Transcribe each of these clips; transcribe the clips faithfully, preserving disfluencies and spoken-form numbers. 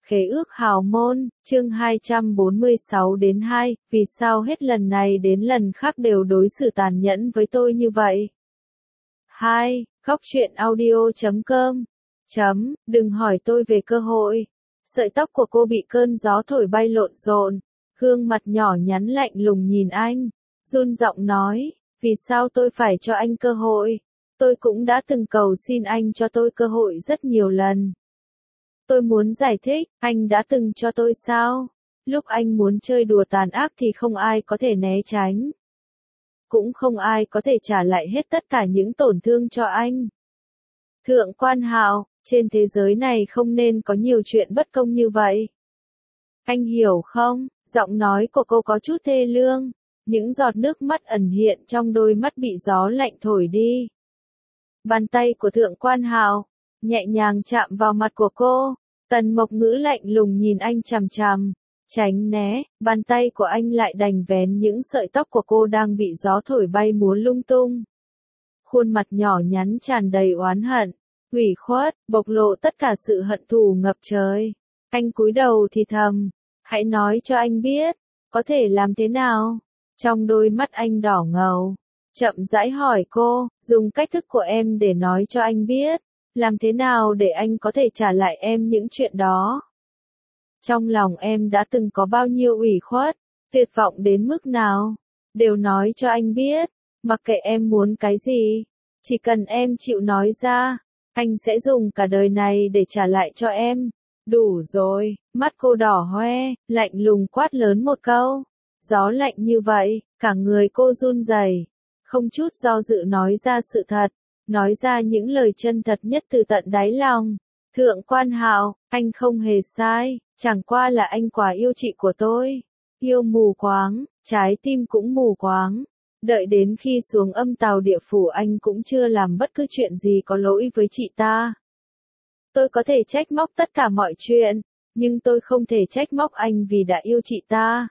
Khế ước hào môn, chương hai trăm bốn mươi sáu đến hai, vì sao hết lần này đến lần khác đều đối xử tàn nhẫn với tôi như vậy? hai. Góc truyện audio chấm com chấm, đừng hỏi tôi về cơ hội. Sợi tóc của cô bị cơn gió thổi bay lộn xộn, gương mặt nhỏ nhắn lạnh lùng nhìn anh, run giọng nói, vì sao tôi phải cho anh cơ hội? Tôi cũng đã từng cầu xin anh cho tôi cơ hội rất nhiều lần. Tôi muốn giải thích, anh đã từng cho tôi sao? Lúc anh muốn chơi đùa tàn ác thì không ai có thể né tránh. Cũng không ai có thể trả lại hết tất cả những tổn thương cho anh. Thượng quan Hạo, trên thế giới này không nên có nhiều chuyện bất công như vậy. Anh hiểu không? Giọng nói của cô có chút thê lương. Những giọt nước mắt ẩn hiện trong đôi mắt bị gió lạnh thổi đi. Bàn tay của Thượng quan Hạo nhẹ nhàng chạm vào mặt của cô. Tần Mộc Ngữ lạnh lùng nhìn anh chằm chằm. Tránh né, bàn tay của anh lại đành vén những sợi tóc của cô đang bị gió thổi bay múa lung tung. Khuôn mặt nhỏ nhắn tràn đầy oán hận, ủy khuất, bộc lộ tất cả sự hận thù ngập trời. Anh cúi đầu thì thầm, hãy nói cho anh biết, có thể làm thế nào? Trong đôi mắt anh đỏ ngầu, chậm rãi hỏi cô, dùng cách thức của em để nói cho anh biết, làm thế nào để anh có thể trả lại em những chuyện đó? Trong lòng em đã từng có bao nhiêu ủy khuất, tuyệt vọng đến mức nào? Đều nói cho anh biết, mặc kệ em muốn cái gì, chỉ cần em chịu nói ra, anh sẽ dùng cả đời này để trả lại cho em. Đủ rồi, mắt cô đỏ hoe, lạnh lùng quát lớn một câu. Gió lạnh như vậy, cả người cô run rẩy, không chút do dự nói ra sự thật, nói ra những lời chân thật nhất từ tận đáy lòng. Thượng quan Hạo, anh không hề sai, chẳng qua là anh quá yêu chị của tôi. Yêu mù quáng, trái tim cũng mù quáng. Đợi đến khi xuống âm tào địa phủ anh cũng chưa làm bất cứ chuyện gì có lỗi với chị ta. Tôi có thể trách móc tất cả mọi chuyện, nhưng tôi không thể trách móc anh vì đã yêu chị ta.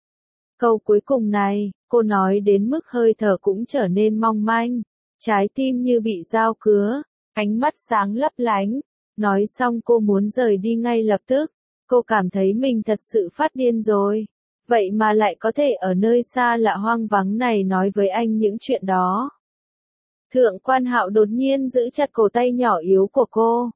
Câu cuối cùng này, cô nói đến mức hơi thở cũng trở nên mong manh, trái tim như bị dao cứa, ánh mắt sáng lấp lánh. Nói xong cô muốn rời đi ngay lập tức, cô cảm thấy mình thật sự phát điên rồi. Vậy mà lại có thể ở nơi xa lạ hoang vắng này nói với anh những chuyện đó. Thượng quan Hạo đột nhiên giữ chặt cổ tay nhỏ yếu của cô.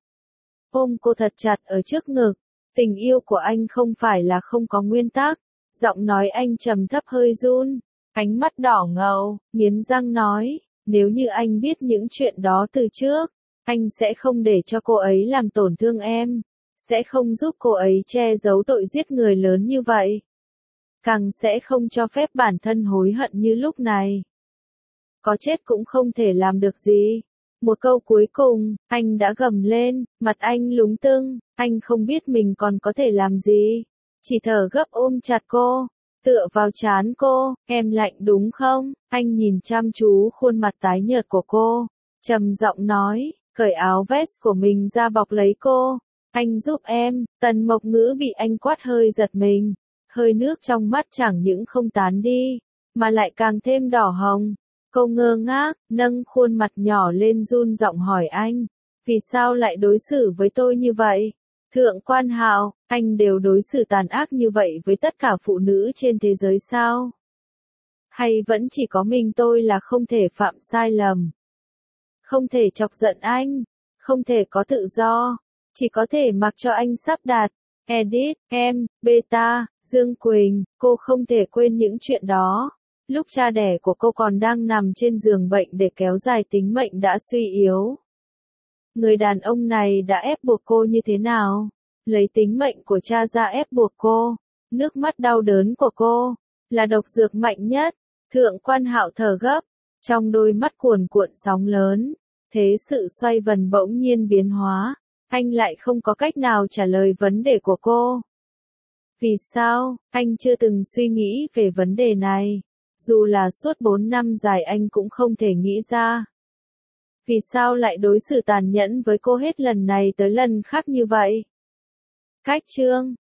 Ôm cô thật chặt ở trước ngực. Tình yêu của anh không phải là không có nguyên tắc. Giọng nói anh trầm thấp hơi run. Ánh mắt đỏ ngầu, nghiến răng nói. Nếu như anh biết những chuyện đó từ trước, anh sẽ không để cho cô ấy làm tổn thương em. Sẽ không giúp cô ấy che giấu tội giết người lớn như vậy. Càng sẽ không cho phép bản thân hối hận như lúc này. Có chết cũng không thể làm được gì. Một câu cuối cùng, anh đã gầm lên, mặt anh lúng tưng, anh không biết mình còn có thể làm gì. Chỉ thở gấp ôm chặt cô, tựa vào trán cô, em lạnh đúng không? Anh nhìn chăm chú khuôn mặt tái nhợt của cô, trầm giọng nói, cởi áo vest của mình ra bọc lấy cô. Anh giúp em. Tần Mộc Ngữ bị anh quát hơi giật mình. Hơi nước trong mắt chẳng những không tán đi, mà lại càng thêm đỏ hồng. Cô ngơ ngác, nâng khuôn mặt nhỏ lên run giọng hỏi anh, vì sao lại đối xử với tôi như vậy? Thượng quan Hạo, anh đều đối xử tàn ác như vậy với tất cả phụ nữ trên thế giới sao? Hay vẫn chỉ có mình tôi là không thể phạm sai lầm? Không thể chọc giận anh, không thể có tự do, chỉ có thể mặc cho anh sắp đặt. Edit, em, Beta, Dương Quỳnh, cô không thể quên những chuyện đó. Lúc cha đẻ của cô còn đang nằm trên giường bệnh để kéo dài tính mệnh đã suy yếu. Người đàn ông này đã ép buộc cô như thế nào? Lấy tính mệnh của cha ra ép buộc cô. Nước mắt đau đớn của cô là độc dược mạnh nhất. Thượng quan Hạo thở gấp, trong đôi mắt cuồn cuộn sóng lớn. Thế sự xoay vần bỗng nhiên biến hóa. Anh lại không có cách nào trả lời vấn đề của cô. Vì sao? Anh chưa từng suy nghĩ về vấn đề này. Dù là suốt bốn năm dài anh cũng không thể nghĩ ra. Vì sao lại đối xử tàn nhẫn với cô hết lần này tới lần khác như vậy? Cách chương